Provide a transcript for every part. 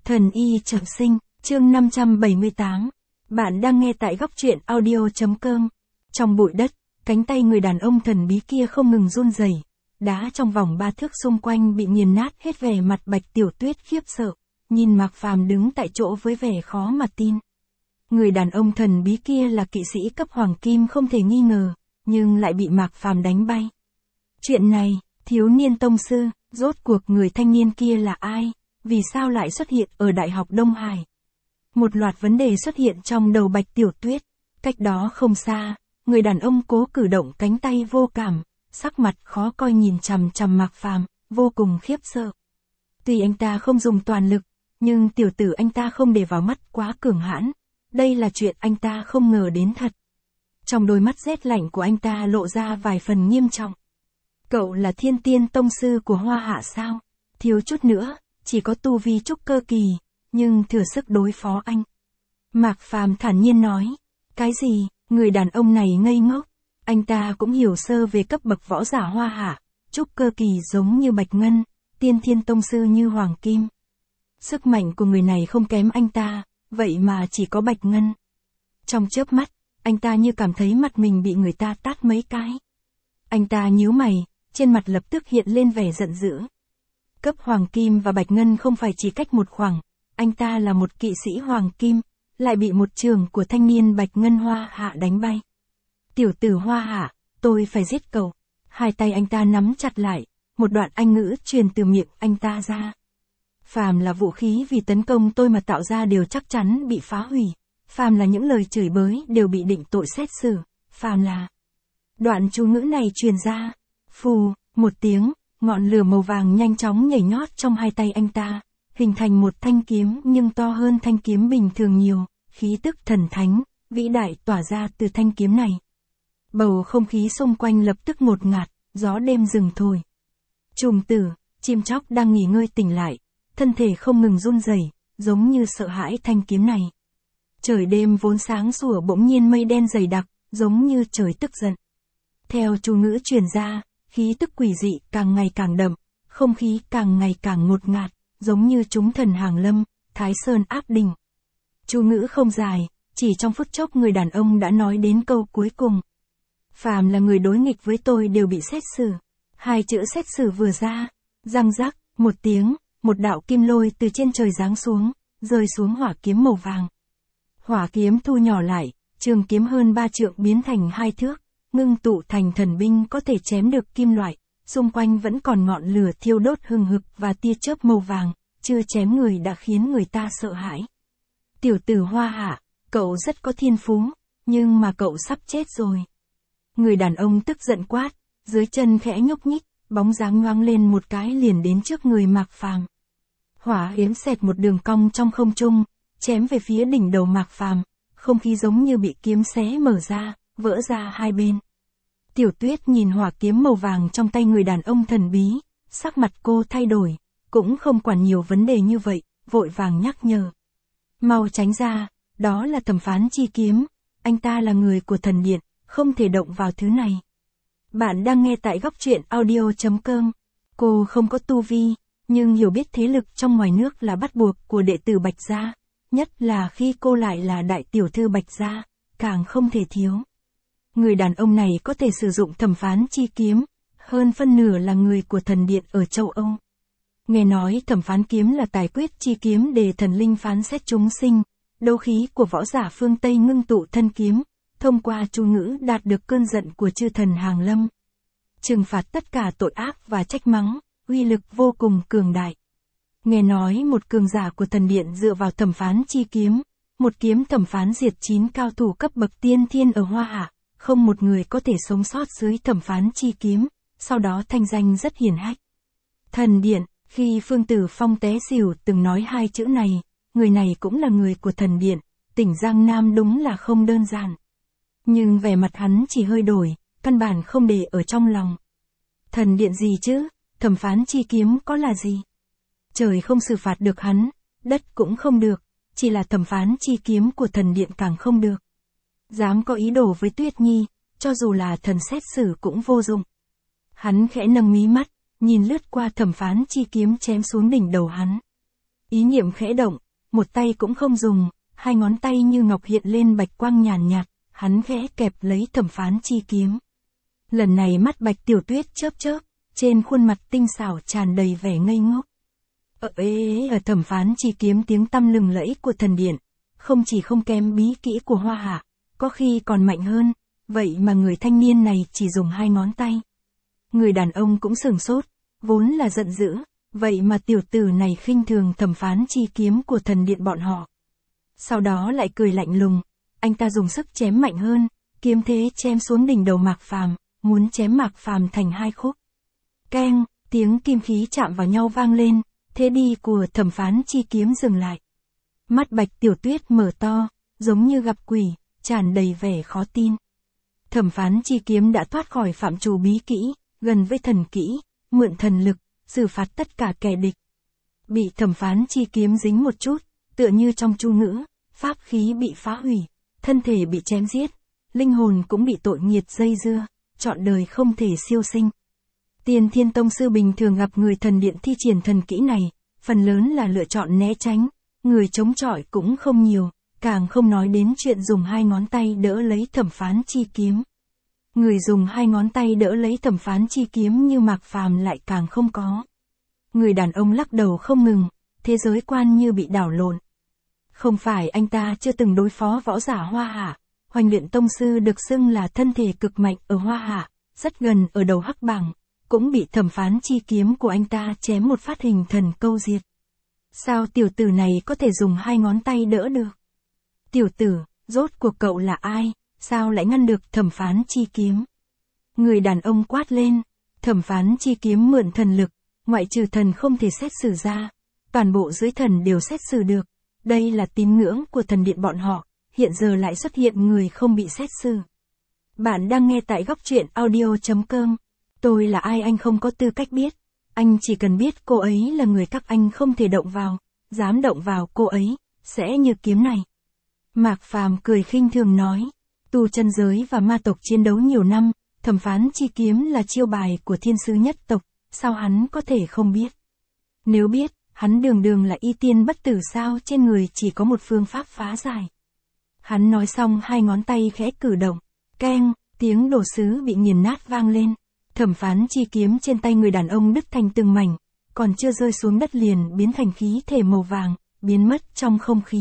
Thần y trọng sinh, chương 578. Bạn đang nghe tại góc truyện audio.com. Trong bụi đất, cánh tay người đàn ông thần bí kia không ngừng run rẩy. Đá trong vòng 3 thước xung quanh bị nghiền nát hết, vẻ mặt Bạch Tiểu Tuyết khiếp sợ, nhìn Mạc Phàm đứng tại chỗ với vẻ khó mà tin. Người đàn ông thần bí kia là kỵ sĩ cấp hoàng kim không thể nghi ngờ, nhưng lại bị Mạc Phàm đánh bay. Chuyện này, thiếu niên tông sư, rốt cuộc người thanh niên kia là ai? Vì sao lại xuất hiện ở Đại học Đông Hải? Một loạt vấn đề xuất hiện trong đầu Bạch Tiểu Tuyết. Cách đó không xa, người đàn ông cố cử động cánh tay vô cảm, sắc mặt khó coi nhìn chằm chằm Mạc Phàm, vô cùng khiếp sợ. Tuy anh ta không dùng toàn lực, nhưng tiểu tử anh ta không để vào mắt quá cường hãn. Đây là chuyện anh ta không ngờ đến thật. Trong đôi mắt rét lạnh của anh ta lộ ra vài phần nghiêm trọng. Cậu là thiên tiên tông sư của Hoa Hạ sao? Thiếu chút nữa, chỉ có tu vi trúc cơ kỳ, nhưng thừa sức đối phó anh. Mạc Phàm thản nhiên nói. Cái gì? Người đàn ông này ngây ngốc. Anh ta cũng hiểu sơ về cấp bậc võ giả Hoa Hạ, trúc cơ kỳ giống như Bạch Ngân, tiên thiên tông sư như Hoàng Kim. Sức mạnh của người này không kém anh ta, vậy mà chỉ có Bạch Ngân. Trong chớp mắt, anh ta như cảm thấy mặt mình bị người ta tát mấy cái. Anh ta nhíu mày, trên mặt lập tức hiện lên vẻ giận dữ. Cấp Hoàng Kim và Bạch Ngân không phải chỉ cách một khoảng, anh ta là một kỵ sĩ Hoàng Kim, lại bị một trường của thanh niên Bạch Ngân Hoa Hạ đánh bay. Tiểu tử Hoa Hạ, tôi phải giết cậu. Hai tay anh ta nắm chặt lại, một đoạn Anh ngữ truyền từ miệng anh ta ra. Phàm là vũ khí vì tấn công tôi mà tạo ra đều chắc chắn bị phá hủy. Phàm là những lời chửi bới đều bị định tội xét xử. Phàm là... Đoạn chú ngữ này truyền ra. Phù, một tiếng, ngọn lửa màu vàng nhanh chóng nhảy nhót trong hai tay anh ta, hình thành một thanh kiếm nhưng to hơn thanh kiếm bình thường nhiều, khí tức thần thánh, vĩ đại tỏa ra từ thanh kiếm này. Bầu không khí xung quanh lập tức ngột ngạt, gió đêm rừng thổi. Trùm tử, chim chóc đang nghỉ ngơi tỉnh lại, thân thể không ngừng run rẩy, giống như sợ hãi thanh kiếm này. Trời đêm vốn sáng sủa bỗng nhiên mây đen dày đặc, giống như trời tức giận. Theo chú ngữ truyền ra, khí tức quỷ dị càng ngày càng đậm, không khí càng ngày càng ngột ngạt, giống như chúng thần hàng lâm, Thái Sơn áp đỉnh. Chú ngữ không dài, chỉ trong phút chốc người đàn ông đã nói đến câu cuối cùng. Phàm là người đối nghịch với tôi đều bị xét xử. Hai chữ xét xử vừa ra, răng rắc, một tiếng, một đạo kim lôi từ trên trời giáng xuống, rơi xuống hỏa kiếm màu vàng. Hỏa kiếm thu nhỏ lại, trường kiếm hơn 3 trượng biến thành 2 thước, ngưng tụ thành thần binh có thể chém được kim loại, xung quanh vẫn còn ngọn lửa thiêu đốt hừng hực và tia chớp màu vàng, chưa chém người đã khiến người ta sợ hãi. Tiểu tử Hoa Hạ, cậu rất có thiên phú, nhưng mà cậu sắp chết rồi. Người đàn ông tức giận quát, dưới chân khẽ nhúc nhích, bóng dáng nhoáng lên một cái liền đến trước người Mạc Phàm. Hỏa yếm xẹt một đường cong trong không trung, chém về phía đỉnh đầu Mạc Phàm, không khí giống như bị kiếm xé mở ra, vỡ ra hai bên. Tiểu Tuyết nhìn hỏa kiếm màu vàng trong tay người đàn ông thần bí, sắc mặt cô thay đổi, cũng không quản nhiều vấn đề như vậy, vội vàng nhắc nhở. Mau tránh ra, đó là thẩm phán chi kiếm, anh ta là người của thần điện, không thể động vào thứ này. Bạn đang nghe tại góc truyện audio.com. Cô không có tu vi, nhưng hiểu biết thế lực trong ngoài nước là bắt buộc của đệ tử Bạch Gia, nhất là khi cô lại là đại tiểu thư Bạch Gia, càng không thể thiếu. Người đàn ông này có thể sử dụng thẩm phán chi kiếm, hơn phân nửa là người của thần điện ở châu Âu. Nghe nói thẩm phán kiếm là tài quyết chi kiếm để thần linh phán xét chúng sinh, đấu khí của võ giả phương Tây ngưng tụ thân kiếm, thông qua chú ngữ đạt được cơn giận của chư thần hàng lâm. Trừng phạt tất cả tội ác và trách mắng, uy lực vô cùng cường đại. Nghe nói một cường giả của thần điện dựa vào thẩm phán chi kiếm, một kiếm thẩm phán diệt 9 cao thủ cấp bậc tiên thiên ở Hoa Hạ, không một người có thể sống sót dưới thẩm phán chi kiếm, sau đó thanh danh rất hiển hách. Thần điện, khi Phương Tử Phong té xỉu từng nói hai chữ này, người này cũng là người của thần điện, tỉnh Giang Nam đúng là không đơn giản. Nhưng vẻ mặt hắn chỉ hơi đổi, căn bản không để ở trong lòng. Thần điện gì chứ, thẩm phán chi kiếm có là gì? Trời không xử phạt được hắn, đất cũng không được, chỉ là thẩm phán chi kiếm của thần điện càng không được. Dám có ý đồ với Tuyết Nhi, cho dù là thần xét xử cũng vô dụng. Hắn khẽ nâng mí mắt, nhìn lướt qua thẩm phán chi kiếm chém xuống đỉnh đầu hắn. Ý niệm khẽ động, một tay cũng không dùng, hai ngón tay như ngọc hiện lên bạch quang nhàn nhạt, hắn khẽ kẹp lấy thẩm phán chi kiếm. Lần này mắt Bạch Tiểu Tuyết chớp chớp, trên khuôn mặt tinh xảo tràn đầy vẻ ngây ngốc. Ở thẩm phán chi kiếm tiếng tăm lừng lẫy của thần điện, không chỉ không kém bí kỹ của Hoa Hạ, có khi còn mạnh hơn, vậy mà người thanh niên này chỉ dùng hai ngón tay. Người đàn ông cũng sửng sốt, vốn là giận dữ, vậy mà tiểu tử này khinh thường thẩm phán chi kiếm của thần điện bọn họ. Sau đó lại cười lạnh lùng, anh ta dùng sức chém mạnh hơn, kiếm thế chém xuống đỉnh đầu Mạc Phàm, muốn chém Mạc Phàm thành hai khúc. Keng, tiếng kim khí chạm vào nhau vang lên, thế đi của thẩm phán chi kiếm dừng lại. Mắt Bạch Tiểu Tuyết mở to, giống như gặp quỷ, tràn đầy vẻ khó tin. Thẩm phán chi kiếm đã thoát khỏi phạm trù bí kỹ, gần với thần kỹ, mượn thần lực, xử phạt tất cả kẻ địch. Bị thẩm phán chi kiếm dính một chút, tựa như trong chu ngữ, pháp khí bị phá hủy, thân thể bị chém giết, linh hồn cũng bị tội nghiệt dây dưa, trọn đời không thể siêu sinh. Tiên Thiên Tông sư bình thường gặp người thần điện thi triển thần kỹ này, phần lớn là lựa chọn né tránh, người chống chọi cũng không nhiều, càng không nói đến chuyện dùng hai ngón tay đỡ lấy thẩm phán chi kiếm. Người dùng hai ngón tay đỡ lấy thẩm phán chi kiếm như Mạc Phàm lại càng không có. Người đàn ông lắc đầu không ngừng, thế giới quan như bị đảo lộn. Không phải anh ta chưa từng đối phó võ giả Hoa Hạ, Hoành Luyện Tông sư được xưng là thân thể cực mạnh ở Hoa Hạ, rất gần ở đầu hắc bảng, cũng bị thẩm phán chi kiếm của anh ta chém một phát hình thần câu diệt. Sao tiểu tử này có thể dùng hai ngón tay đỡ được? Tiểu tử, rốt cuộc cậu là ai, sao lại ngăn được thẩm phán chi kiếm? Người đàn ông quát lên, thẩm phán chi kiếm mượn thần lực, ngoại trừ thần không thể xét xử ra, toàn bộ dưới thần đều xét xử được. Đây là tín ngưỡng của thần điện bọn họ, hiện giờ lại xuất hiện người không bị xét xử. Bạn đang nghe tại góc truyện audio.com. Tôi là ai anh không có tư cách biết. Anh chỉ cần biết cô ấy là người các anh không thể động vào, dám động vào cô ấy, sẽ như kiếm này. Mạc Phàm cười khinh thường nói, tu chân giới và ma tộc chiến đấu nhiều năm, thẩm phán chi kiếm là chiêu bài của thiên sứ nhất tộc, sao hắn có thể không biết? Nếu biết, hắn đường đường là y tiên bất tử sao trên người chỉ có một phương pháp phá giải. Hắn nói xong hai ngón tay khẽ cử động, keng, tiếng đồ sứ bị nghiền nát vang lên. Thẩm phán chi kiếm trên tay người đàn ông đứt thành từng mảnh, còn chưa rơi xuống đất liền biến thành khí thể màu vàng, biến mất trong không khí.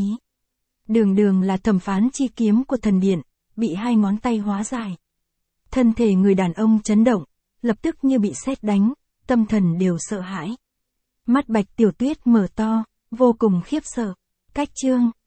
Đường đường là thẩm phán chi kiếm của thần điện, bị hai ngón tay hóa giải. Thân thể người đàn ông chấn động, lập tức như bị sét đánh, tâm thần đều sợ hãi. Mắt Bạch Tiểu Tuyết mở to, vô cùng khiếp sợ. Cách chương